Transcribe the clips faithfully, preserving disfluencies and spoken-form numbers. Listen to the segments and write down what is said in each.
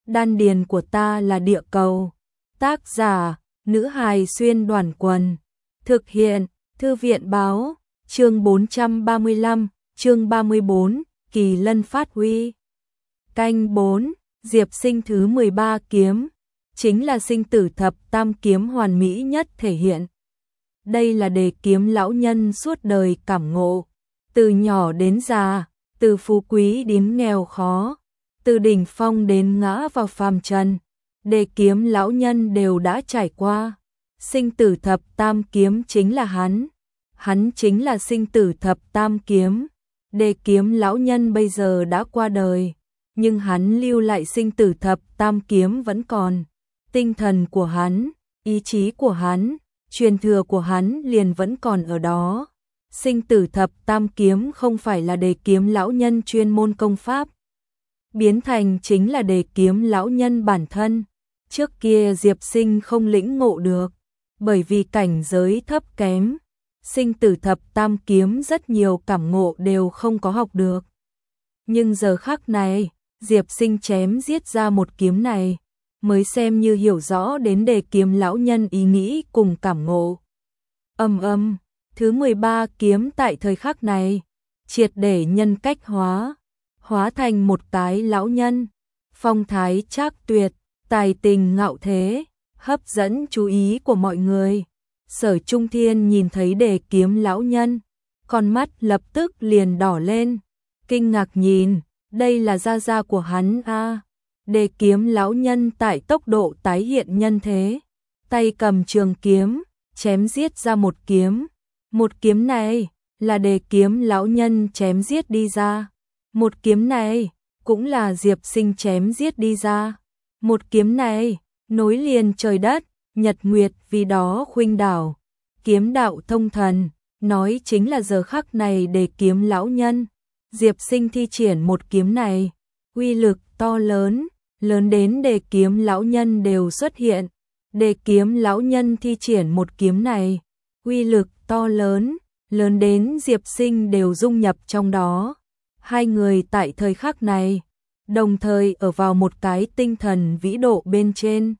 đan điền của ta là địa cầu. Tác giả, nữ hài xuyên đoàn quần. Thực hiện, thư viện báo, chương bốn trăm ba mươi lăm, chương ba mươi bốn, kỳ lân phát huy. Canh bốn, Diệp Sinh thứ mười ba kiếm, chính là sinh tử thập tam kiếm hoàn mỹ nhất thể hiện. Đây là đề kiếm lão nhân suốt đời cảm ngộ, từ nhỏ đến già, từ phú quý đến nghèo khó, từ đỉnh phong đến ngã vào phàm trần, đề kiếm lão nhân đều đã trải qua. Sinh tử thập tam kiếm chính là hắn, hắn chính là sinh tử thập tam kiếm. Đề kiếm lão nhân bây giờ đã qua đời, nhưng hắn lưu lại sinh tử thập tam kiếm vẫn còn. Tinh thần của hắn, ý chí của hắn, truyền thừa của hắn liền vẫn còn ở đó. Sinh tử thập tam kiếm không phải là đề kiếm lão nhân chuyên môn công pháp, biến thành chính là đề kiếm lão nhân bản thân. Trước kia Diệp Sinh không lĩnh ngộ được, bởi vì cảnh giới thấp kém. Sinh tử thập tam kiếm rất nhiều cảm ngộ đều không có học được. Nhưng giờ khắc này, Diệp Sinh chém giết ra một kiếm này, mới xem như hiểu rõ đến đề kiếm lão nhân ý nghĩ cùng cảm ngộ. Âm âm, thứ mười ba kiếm tại thời khắc này, triệt để nhân cách hóa, hóa thành một cái lão nhân, phong thái trác tuyệt, tài tình ngạo thế, hấp dẫn chú ý của mọi người. Sở Trung Thiên nhìn thấy đề kiếm lão nhân, con mắt lập tức liền đỏ lên, kinh ngạc nhìn, đây là gia gia của hắn a. À. Đề kiếm lão nhân tại tốc độ tái hiện nhân thế, tay cầm trường kiếm, chém giết ra một kiếm. Một kiếm này là đề kiếm lão nhân chém giết đi ra. Một kiếm này cũng là Diệp Sinh chém giết đi ra. Một kiếm này nối liền trời đất, nhật nguyệt vì đó khuynh đảo. Kiếm đạo thông thần, nói chính là giờ khắc này đề kiếm lão nhân. Diệp Sinh thi triển một kiếm này, uy lực to lớn, lớn đến đề kiếm lão nhân đều xuất hiện. Đề kiếm lão nhân thi triển một kiếm này, uy lực to lớn, lớn đến Diệp Sinh đều dung nhập trong đó. Hai người tại thời khắc này, đồng thời ở vào một cái tinh thần vĩ độ bên trên.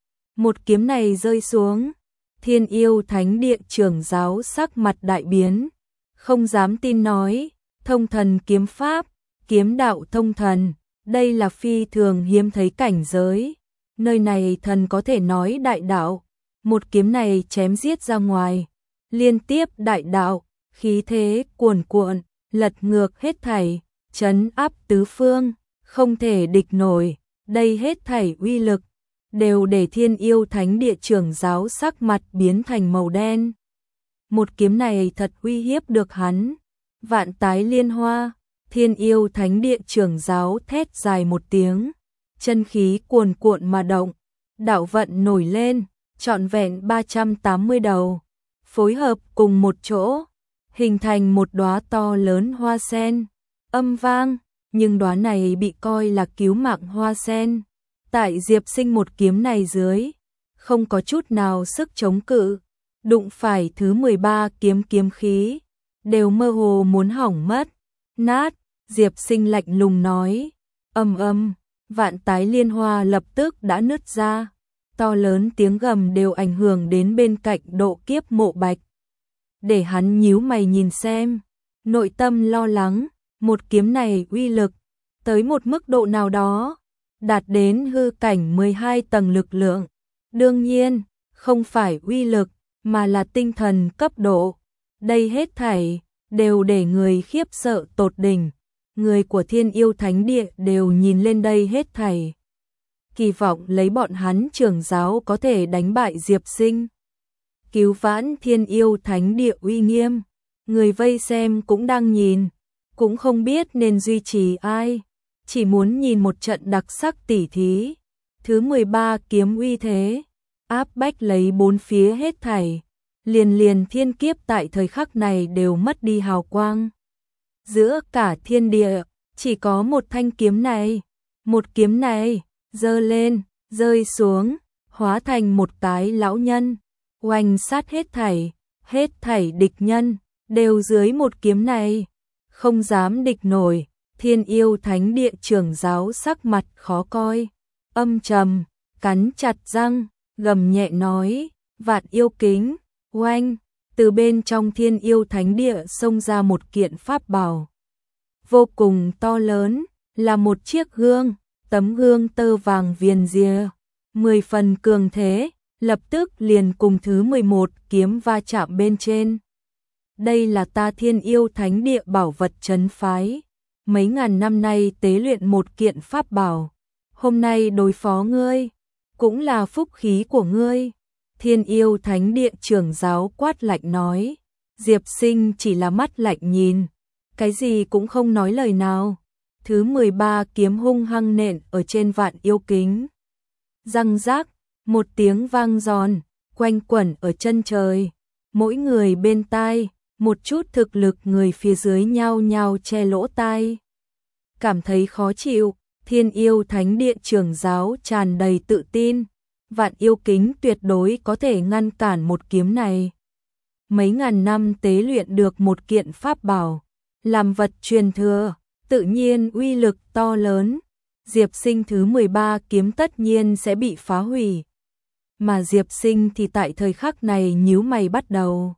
Một kiếm này rơi xuống, Thiên Yêu Thánh Địa trưởng giáo sắc mặt đại biến, không dám tin nói, thông thần kiếm pháp, kiếm đạo thông thần, đây là phi thường hiếm thấy cảnh giới. Nơi này thần có thể nói đại đạo, một kiếm này chém giết ra ngoài, liên tiếp đại đạo, khí thế cuồn cuộn, lật ngược hết thảy, trấn áp tứ phương, không thể địch nổi. Đây hết thảy uy lực đều để Thiên Yêu Thánh Địa trưởng giáo sắc mặt biến thành màu đen. Một kiếm này thật uy hiếp được hắn. Vạn tái liên hoa, Thiên Yêu Thánh Địa trưởng giáo thét dài một tiếng, chân khí cuồn cuộn mà động, đạo vận nổi lên, trọn vẹn ba trăm tám mươi đầu, phối hợp cùng một chỗ, hình thành một đóa to lớn hoa sen. Âm vang, nhưng đóa này bị coi là cứu mạng hoa sen. Tại Diệp Sinh một kiếm này dưới, không có chút nào sức chống cự, đụng phải thứ mười ba kiếm kiếm khí, đều mơ hồ muốn hỏng mất. Nát, Diệp Sinh lạnh lùng nói, âm âm, vạn tái liên hoa lập tức đã nứt ra, to lớn tiếng gầm đều ảnh hưởng đến bên cạnh Độ Kiếp Mộ Bạch. Để hắn nhíu mày nhìn xem, nội tâm lo lắng, một kiếm này uy lực, tới một mức độ nào đó, đạt đến hư cảnh mười hai tầng lực lượng. Đương nhiên, không phải uy lực, mà là tinh thần cấp độ. Đây hết thảy, đều để người khiếp sợ tột đỉnh. Người của Thiên Yêu Thánh Địa đều nhìn lên đây hết thảy, kỳ vọng lấy bọn hắn trưởng giáo có thể đánh bại Diệp Sinh, cứu vãn Thiên Yêu Thánh Địa uy nghiêm. Người vây xem cũng đang nhìn, cũng không biết nên duy trì ai, chỉ muốn nhìn một trận đặc sắc tỉ thí. Thứ mười ba kiếm uy thế, áp bách lấy bốn phía hết thảy, liền liền thiên kiếp tại thời khắc này đều mất đi hào quang. Giữa cả thiên địa, chỉ có một thanh kiếm này, một kiếm này, giơ lên, rơi xuống, hóa thành một cái lão nhân, oanh sát hết thảy, hết thảy địch nhân, đều dưới một kiếm này, không dám địch nổi. Thiên Yêu Thánh Địa trưởng giáo sắc mặt khó coi, âm trầm, cắn chặt răng, gầm nhẹ nói, Vạn Yêu Kính, oanh, từ bên trong Thiên Yêu Thánh Địa xông ra một kiện pháp bảo. Vô cùng to lớn, là một chiếc gương, tấm gương tơ vàng viền rìa, mười phần cường thế, lập tức liền cùng thứ mười một kiếm va chạm bên trên. Đây là ta Thiên Yêu Thánh Địa bảo vật trấn phái, mấy ngàn năm nay tế luyện một kiện pháp bảo, hôm nay đối phó ngươi, cũng là phúc khí của ngươi. Thiên Yêu Thánh Địa trưởng giáo quát lạnh nói, Diệp Sinh chỉ là mắt lạnh nhìn, cái gì cũng không nói lời nào. Thứ mười ba kiếm hung hăng nện ở trên Vạn Yêu Kính. Răng rác, một tiếng vang giòn, quanh quẩn ở chân trời. Mỗi người bên tai, một chút thực lực người phía dưới nhao nhao che lỗ tai. Cảm thấy khó chịu, Thiên Yêu Thánh Địa trưởng giáo tràn đầy tự tin. Vạn Yêu Kính tuyệt đối có thể ngăn cản một kiếm này. Mấy ngàn năm tế luyện được một kiện pháp bảo, làm vật truyền thừa, tự nhiên uy lực to lớn. Diệp Sinh thứ mười ba kiếm tất nhiên sẽ bị phá hủy. Mà Diệp Sinh thì tại thời khắc này nhíu mày bắt đầu.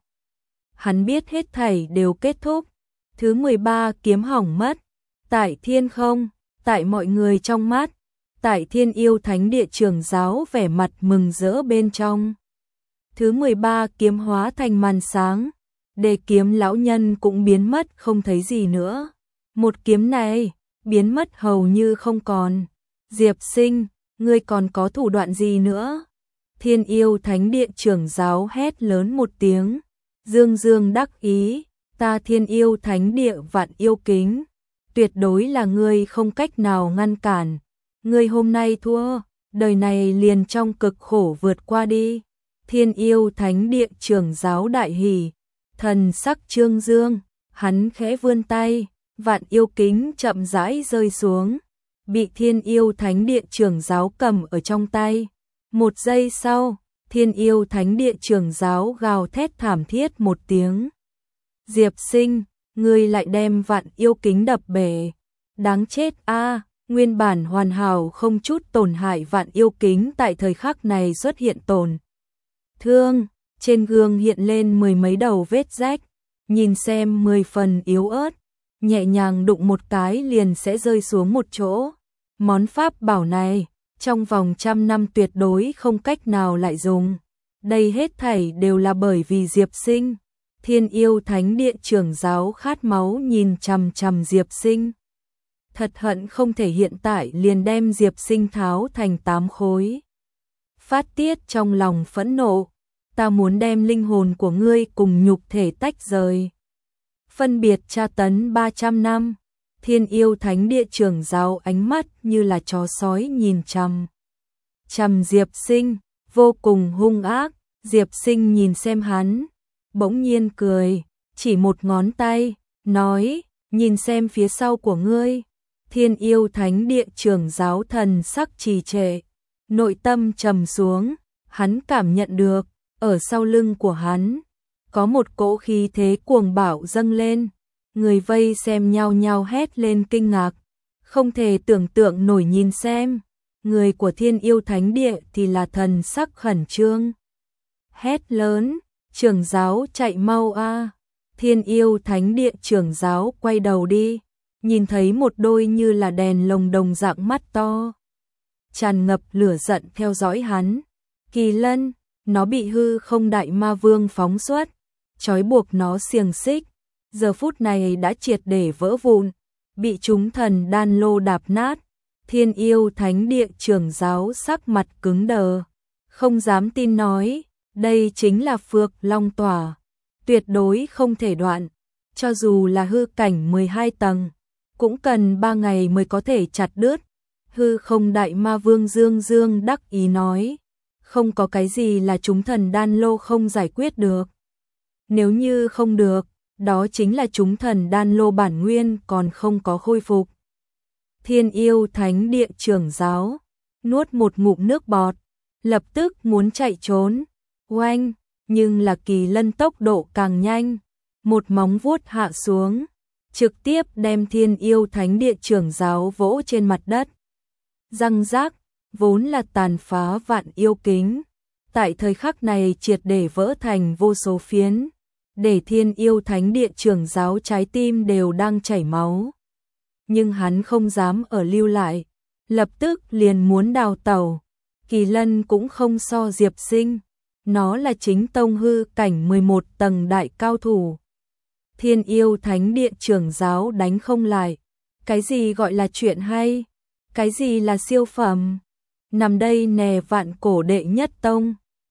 Hắn biết hết thảy đều kết thúc. Thứ mười ba kiếm hỏng mất. Tại thiên không, tại mọi người trong mắt, tại Thiên Yêu Thánh Địa trưởng giáo vẻ mặt mừng rỡ bên trong. Thứ mười ba kiếm hóa thành màn sáng, Đề Kiếm lão nhân cũng biến mất không thấy gì nữa. Một kiếm này, biến mất hầu như không còn. Diệp Sinh, ngươi còn có thủ đoạn gì nữa? Thiên Yêu Thánh Địa trưởng giáo hét lớn một tiếng, dương dương đắc ý, ta Thiên Yêu Thánh Địa Vạn Yêu Kính, tuyệt đối là ngươi không cách nào ngăn cản. Ngươi hôm nay thua, đời này liền trong cực khổ vượt qua đi. Thiên Yêu Thánh Địa trưởng giáo đại hỉ, thần sắc trương dương, hắn khẽ vươn tay, Vạn Yêu Kính chậm rãi rơi xuống, bị Thiên Yêu Thánh Địa trưởng giáo cầm ở trong tay. Một giây sau, Thiên Yêu Thánh Địa trưởng giáo gào thét thảm thiết một tiếng. Diệp Sinh, ngươi lại đem Vạn Yêu Kính đập bể. Đáng chết a, nguyên bản hoàn hảo không chút tổn hại Vạn Yêu Kính tại thời khắc này xuất hiện tổn thương, trên gương hiện lên mười mấy đầu vết rách, nhìn xem mười phần yếu ớt, nhẹ nhàng đụng một cái liền sẽ rơi xuống một chỗ. Món pháp bảo này, trong vòng trăm năm tuyệt đối không cách nào lại dùng. Đây hết thảy đều là bởi vì Diệp Sinh. Thiên Yêu Thánh Địa trưởng giáo khát máu nhìn chằm chằm Diệp Sinh. Thật hận không thể hiện tại liền đem Diệp Sinh tháo thành tám khối. Phát tiết trong lòng phẫn nộ, ta muốn đem linh hồn của ngươi cùng nhục thể tách rời. Phân biệt tra tấn ba trăm năm. Thiên Yêu Thánh Địa trưởng giáo ánh mắt như là chó sói nhìn chằm chằm Diệp Sinh, vô cùng hung ác. Diệp Sinh nhìn xem hắn, bỗng nhiên cười, chỉ một ngón tay, nói, nhìn xem phía sau của ngươi. Thiên Yêu Thánh Địa trưởng giáo thần sắc trì trệ, nội tâm trầm xuống, hắn cảm nhận được, ở sau lưng của hắn, có một cỗ khí thế cuồng bạo dâng lên. Người vây xem nhao nhao hét lên kinh ngạc, không thể tưởng tượng nổi nhìn xem. Người của Thiên Yêu Thánh Địa thì là thần sắc khẩn trương. Hét lớn, trưởng giáo chạy mau a! Thiên Yêu Thánh Địa trưởng giáo quay đầu đi, nhìn thấy một đôi như là đèn lồng đồng dạng mắt to, tràn ngập lửa giận theo dõi hắn. Kỳ Lân, nó bị hư không đại ma vương phóng xuất, trói buộc nó xiềng xích, giờ phút này đã triệt để vỡ vụn, bị chúng thần đan lô đạp nát. Thiên Yêu Thánh Địa trưởng giáo sắc mặt cứng đờ, không dám tin nói, đây chính là Phược Long Tỏa, tuyệt đối không thể đoạn, cho dù là hư cảnh mười hai tầng, cũng cần ba ngày mới có thể chặt đứt. Hư không đại ma vương dương dương đắc ý nói, không có cái gì là chúng thần đan lô không giải quyết được. Nếu như không được, đó chính là chúng thần đan lô bản nguyên còn không có khôi phục. Thiên Yêu Thánh Địa trưởng giáo nuốt một ngụm nước bọt, lập tức muốn chạy trốn. Oanh, nhưng là Kỳ Lân tốc độ càng nhanh, một móng vuốt hạ xuống, trực tiếp đem Thiên Yêu Thánh Địa trưởng giáo vỗ trên mặt đất. Răng rác, vốn là tàn phá vạn yêu kính, tại thời khắc này triệt để vỡ thành vô số phiến, để Thiên Yêu Thánh Địa trưởng giáo trái tim đều đang chảy máu. Nhưng hắn không dám ở lưu lại, lập tức liền muốn đào tẩu. Kỳ Lân cũng không so Diệp Sinh, nó là chính tông hư cảnh mười một tầng đại cao thủ. Thiên Yêu Thánh Địa trưởng giáo đánh không lại. Cái gì gọi là chuyện hay? Cái gì là siêu phẩm? Nằm đây nè vạn cổ đệ nhất tông.